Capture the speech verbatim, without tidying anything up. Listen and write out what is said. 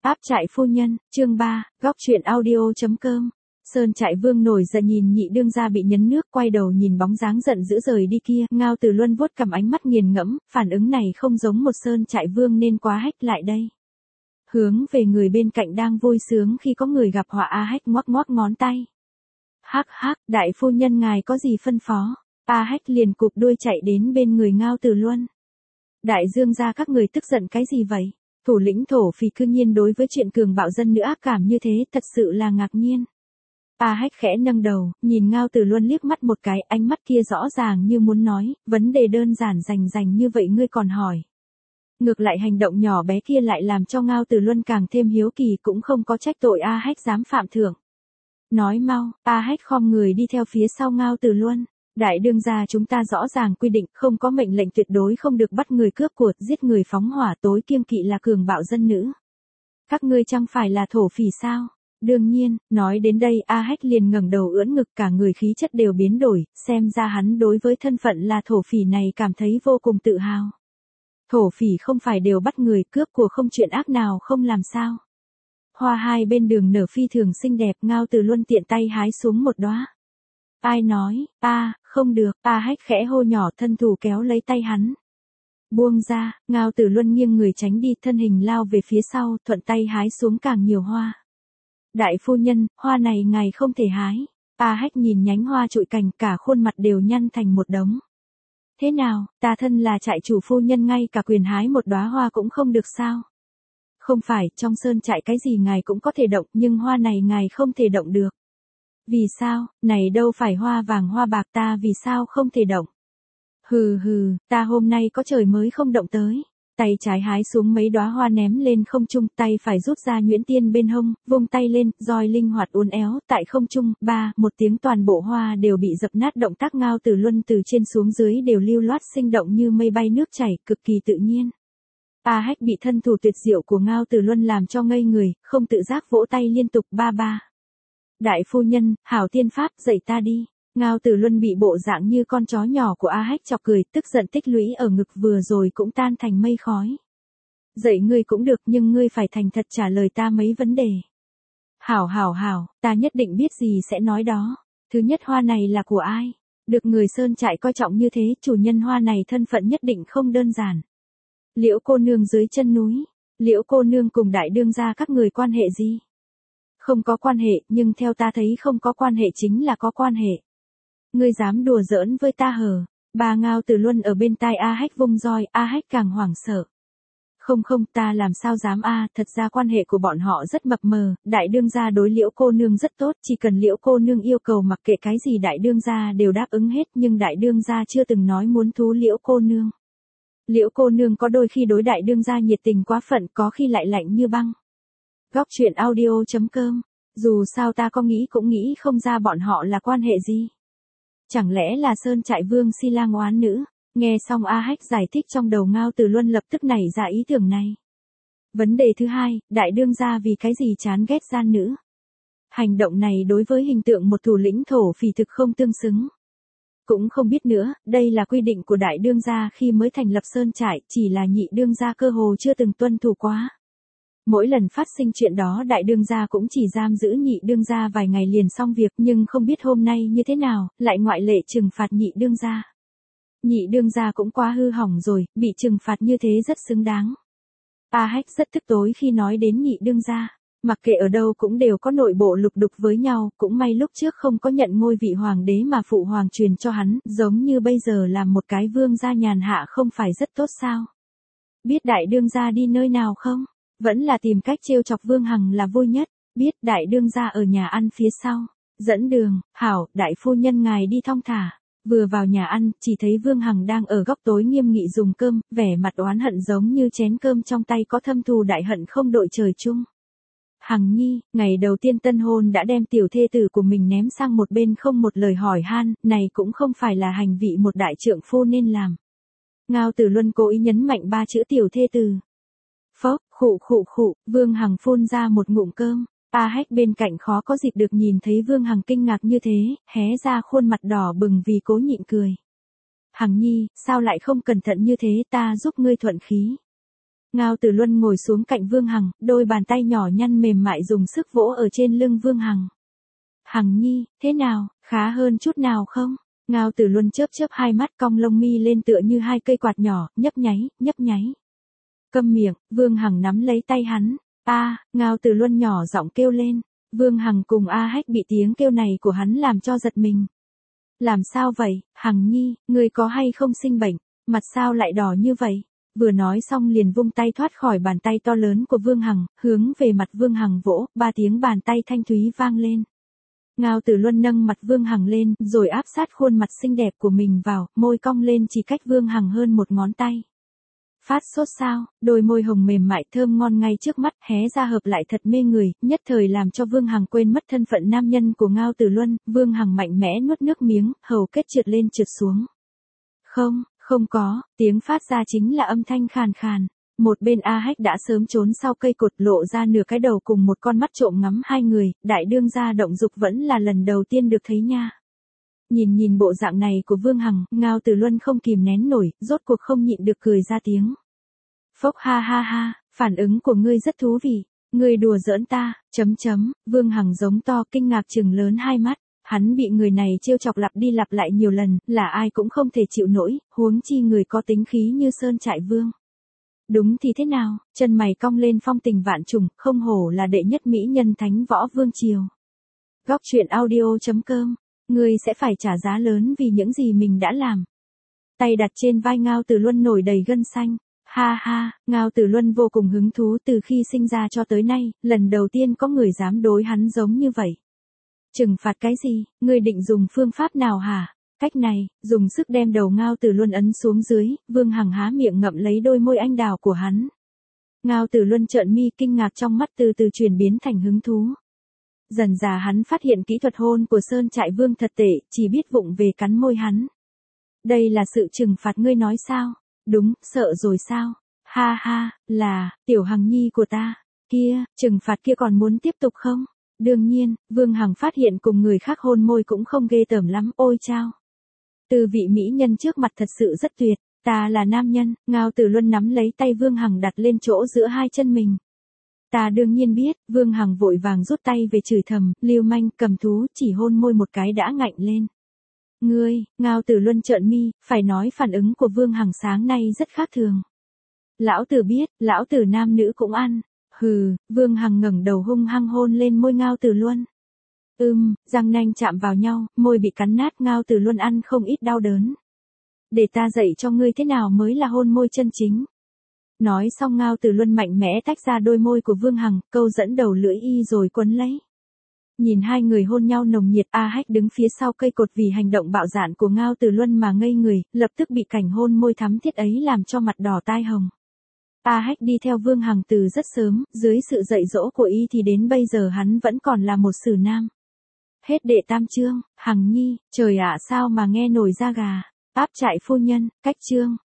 Áp trại phu nhân, chương ba, góc truyện audio.com. Sơn Trại Vương nổi giận nhìn nhị đương gia bị nhấn nước, quay đầu nhìn bóng dáng giận dữ rời đi kia, Ngao Từ Luân vuốt cằm ánh mắt nghiền ngẫm, phản ứng này không giống một Sơn Trại Vương nên quá hách lại đây. Hướng về người bên cạnh đang vui sướng khi có người gặp họa, A Hách ngoắc ngoắc ngón tay. Hắc hắc, đại phu nhân ngài có gì phân phó? A Hách liền cụp đuôi chạy đến bên người Ngao Từ Luân. Đại dương gia các người tức giận cái gì vậy? Thủ lĩnh thổ phỉ cư nhiên đối với chuyện cường bạo dân nữ ác cảm như thế, thật sự là ngạc nhiên. A Hách khẽ nâng đầu, nhìn Ngao Từ Luân liếc mắt một cái, ánh mắt kia rõ ràng như muốn nói, vấn đề đơn giản rành rành như vậy ngươi còn hỏi. Ngược lại hành động nhỏ bé kia lại làm cho Ngao Từ Luân càng thêm hiếu kỳ, cũng không có trách tội A Hách dám phạm thượng. Nói mau, A Hách khom người đi theo phía sau Ngao Từ Luân. Đại đương gia chúng ta rõ ràng quy định không có mệnh lệnh tuyệt đối không được bắt người cướp của, giết người phóng hỏa, tối kiêng kỵ là cường bạo dân nữ. Các ngươi chẳng phải là thổ phỉ sao? Đương nhiên, nói đến đây A Hách liền ngẩng đầu ưỡn ngực, cả người khí chất đều biến đổi, xem ra hắn đối với thân phận là thổ phỉ này cảm thấy vô cùng tự hào. Thổ phỉ không phải đều bắt người cướp của, không chuyện ác nào không làm sao? Hoa hai bên đường nở phi thường xinh đẹp, Ngao Từ Luân tiện tay hái xuống một đóa. Ai nói, a, không được, A Hách khẽ hô nhỏ, thân thủ kéo lấy tay hắn. Buông ra, Ngao Từ Luân nghiêng người tránh đi, thân hình lao về phía sau, thuận tay hái xuống càng nhiều hoa. Đại phu nhân, hoa này ngài không thể hái. A Hách nhìn nhánh hoa trụi cành, cả khuôn mặt đều nhăn thành một đống. Thế nào, ta thân là trại chủ phu nhân ngay cả quyền hái một đóa hoa cũng không được sao? Không phải, trong sơn trại cái gì ngài cũng có thể động, nhưng hoa này ngài không thể động được. Vì sao, này đâu phải hoa vàng hoa bạc, ta vì sao không thể động? Hừ hừ, ta hôm nay có trời mới không động tới. Tay trái hái xuống mấy đóa hoa ném lên không trung, tay phải rút ra nhuyễn tiên bên hông, vung tay lên, roi linh hoạt uốn éo, tại không trung, ba, một tiếng toàn bộ hoa đều bị dập nát, động tác Ngao Từ Luân từ trên xuống dưới đều lưu loát sinh động như mây bay nước chảy, cực kỳ tự nhiên. A Hách bị thân thủ tuyệt diệu của Ngao Từ Luân làm cho ngây người, không tự giác vỗ tay liên tục, ba ba. Đại phu nhân, hảo tiên pháp, dạy ta đi. Ngao Từ Luân bị bộ dạng như con chó nhỏ của A Hách chọc cười, tức giận tích lũy ở ngực vừa rồi cũng tan thành mây khói. Dạy ngươi cũng được, nhưng ngươi phải thành thật trả lời ta mấy vấn đề. Hảo hảo hảo, ta nhất định biết gì sẽ nói đó. Thứ nhất, hoa này là của ai? Được người sơn trại coi trọng như thế, chủ nhân hoa này thân phận nhất định không đơn giản. Liễu cô nương dưới chân núi. Liễu cô nương cùng đại đương gia các người quan hệ gì? Không có quan hệ, nhưng theo ta thấy không có quan hệ chính là có quan hệ. Ngươi dám đùa giỡn với ta hờ? Bà Ngao Từ Luân ở bên tai A Hách vung roi, A Hách càng hoảng sợ. Không không, ta làm sao dám a, thật ra quan hệ của bọn họ rất mập mờ, đại đương gia đối Liễu cô nương rất tốt, chỉ cần Liễu cô nương yêu cầu mặc kệ cái gì đại đương gia đều đáp ứng hết, nhưng đại đương gia chưa từng nói muốn thú Liễu cô nương. Liễu cô nương có đôi khi đối đại đương gia nhiệt tình quá phận, có khi lại lạnh như băng. Góc truyện audio.com. Dù sao ta có nghĩ cũng nghĩ không ra bọn họ là quan hệ gì. Chẳng lẽ là Sơn Trại Vương si lang oán nữ? Nghe xong A Hách giải thích, trong đầu Ngao Từ Luân lập tức nảy ra ý tưởng này. Vấn đề thứ hai, đại đương gia vì cái gì chán ghét gian nữ? Hành động này đối với hình tượng một thủ lĩnh thổ phỉ thực không tương xứng. Cũng không biết nữa, đây là quy định của đại đương gia khi mới thành lập Sơn Trại, chỉ là nhị đương gia cơ hồ chưa từng tuân thủ quá. Mỗi lần phát sinh chuyện đó đại đương gia cũng chỉ giam giữ nhị đương gia vài ngày liền xong việc, nhưng không biết hôm nay như thế nào, lại ngoại lệ trừng phạt nhị đương gia. Nhị đương gia cũng quá hư hỏng rồi, bị trừng phạt như thế rất xứng đáng. A Hách rất tức tối khi nói đến nhị đương gia, mặc kệ ở đâu cũng đều có nội bộ lục đục với nhau, cũng may lúc trước không có nhận ngôi vị hoàng đế mà phụ hoàng truyền cho hắn, giống như bây giờ làm một cái vương gia nhàn hạ không phải rất tốt sao? Biết đại đương gia đi nơi nào không? Vẫn là tìm cách trêu chọc Vương Hằng là vui nhất. Biết đại đương gia ở nhà ăn phía sau. Dẫn đường, hảo, đại phu nhân ngài đi thong thả. Vừa vào nhà ăn, chỉ thấy Vương Hằng đang ở góc tối nghiêm nghị dùng cơm, vẻ mặt oán hận giống như chén cơm trong tay có thâm thù đại hận không đội trời chung. Hằng nhi, ngày đầu tiên tân hôn đã đem tiểu thê tử của mình ném sang một bên không một lời hỏi han, này cũng không phải là hành vị một đại trượng phu nên làm. Ngao Từ Luân cố ý nhấn mạnh ba chữ tiểu thê tử. Phốc, khụ khụ khụ, Vương Hằng phun ra một ngụm cơm. A Hách bên cạnh khó có dịp được nhìn thấy Vương Hằng kinh ngạc như thế, hé ra khuôn mặt đỏ bừng vì cố nhịn cười. Hằng nhi, sao lại không cẩn thận như thế, ta giúp ngươi thuận khí. Ngao Tử Luân ngồi xuống cạnh Vương Hằng, đôi bàn tay nhỏ nhăn mềm mại dùng sức vỗ ở trên lưng Vương Hằng. Hằng nhi, thế nào, khá hơn chút nào không? Ngao Tử Luân chớp chớp hai mắt cong lông mi lên tựa như hai cây quạt nhỏ, nhấp nháy, nhấp nháy. Câm miệng, Vương Hằng nắm lấy tay hắn. A, Ngao Tử Luân nhỏ giọng kêu lên. Vương Hằng cùng A Hách bị tiếng kêu này của hắn làm cho giật mình. Làm sao vậy, Hằng nhi, ngươi có hay không sinh bệnh, mặt sao lại đỏ như vậy? Vừa nói xong liền vung tay thoát khỏi bàn tay to lớn của Vương Hằng, hướng về mặt Vương Hằng vỗ, ba tiếng bàn tay thanh thúy vang lên. Ngao Tử Luân nâng mặt Vương Hằng lên, rồi áp sát khuôn mặt xinh đẹp của mình vào, môi cong lên chỉ cách Vương Hằng hơn một ngón tay. Phát sốt sao, đôi môi hồng mềm mại thơm ngon ngay trước mắt, hé ra hợp lại thật mê người, nhất thời làm cho Vương Hằng quên mất thân phận nam nhân của Ngao Tử Luân, Vương Hằng mạnh mẽ nuốt nước miếng, hầu kết trượt lên trượt xuống. Không, không có, tiếng phát ra chính là âm thanh khàn khàn. Một bên A Hách đã sớm trốn sau cây cột lộ ra nửa cái đầu cùng một con mắt trộm ngắm hai người, đại đương gia động dục vẫn là lần đầu tiên được thấy nha. Nhìn nhìn bộ dạng này của Vương Hằng, Ngao Tử Luân không kìm nén nổi, rốt cuộc không nhịn được cười ra tiếng. Phốc ha ha ha, phản ứng của ngươi rất thú vị, ngươi đùa giỡn ta, chấm chấm, Vương Hằng giống to kinh ngạc trừng lớn hai mắt, hắn bị người này trêu chọc lặp đi lặp lại nhiều lần, là ai cũng không thể chịu nổi, huống chi người có tính khí như Sơn Trại Vương. Đúng thì thế nào, chân mày cong lên phong tình vạn trùng, không hổ là đệ nhất mỹ nhân thánh võ vương triều. Góc truyện audio chấm com, ngươi sẽ phải trả giá lớn vì những gì mình đã làm. Tay đặt trên vai Ngao Tử Luân nổi đầy gân xanh. Ha ha, Ngao Tử Luân vô cùng hứng thú từ khi sinh ra cho tới nay, lần đầu tiên có người dám đối hắn giống như vậy. Trừng phạt cái gì, ngươi định dùng phương pháp nào hả? Cách này, dùng sức đem đầu Ngao Tử Luân ấn xuống dưới, Vương Hằng há miệng ngậm lấy đôi môi anh đào của hắn. Ngao Tử Luân trợn mi kinh ngạc trong mắt từ từ chuyển biến thành hứng thú. Dần dà hắn phát hiện kỹ thuật hôn của Sơn Trại Vương thật tệ, chỉ biết vụng về cắn môi hắn. Đây là sự trừng phạt ngươi nói sao? Đúng, sợ rồi sao? Ha ha, là, tiểu Hằng nhi của ta. Kia, trừng phạt kia còn muốn tiếp tục không? Đương nhiên, Vương Hằng phát hiện cùng người khác hôn môi cũng không ghê tởm lắm, ôi chao. Từ vị mỹ nhân trước mặt thật sự rất tuyệt, ta là nam nhân, Ngao Tử Luân nắm lấy tay Vương Hằng đặt lên chỗ giữa hai chân mình. Ta đương nhiên biết, Vương Hằng vội vàng rút tay về chửi thầm, lưu manh, cầm thú, chỉ hôn môi một cái đã ngạnh lên. Ngươi, Ngao Tử Luân trợn mi, phải nói phản ứng của Vương Hằng sáng nay rất khác thường. Lão tử biết, lão tử nam nữ cũng ăn. Hừ, Vương Hằng ngẩng đầu hung hăng hôn lên môi Ngao Tử Luân. Ừm, răng nanh chạm vào nhau, môi bị cắn nát, Ngao Tử Luân ăn không ít đau đớn. Để ta dạy cho ngươi thế nào mới là hôn môi chân chính. Nói xong Ngao Tử Luân mạnh mẽ tách ra đôi môi của Vương Hằng, câu dẫn đầu lưỡi y rồi quấn lấy. Nhìn hai người hôn nhau nồng nhiệt, A Hách đứng phía sau cây cột vì hành động bạo dạn của Ngao Tử Luân mà ngây người, lập tức bị cảnh hôn môi thắm thiết ấy làm cho mặt đỏ tai hồng. A Hách đi theo Vương Hằng từ rất sớm, dưới sự dạy dỗ của y thì đến bây giờ hắn vẫn còn là một sử nam. Hết đệ tam chương, Hằng nhi, trời ạ sao mà nghe nổi da gà, áp trại phu nhân, cách chương.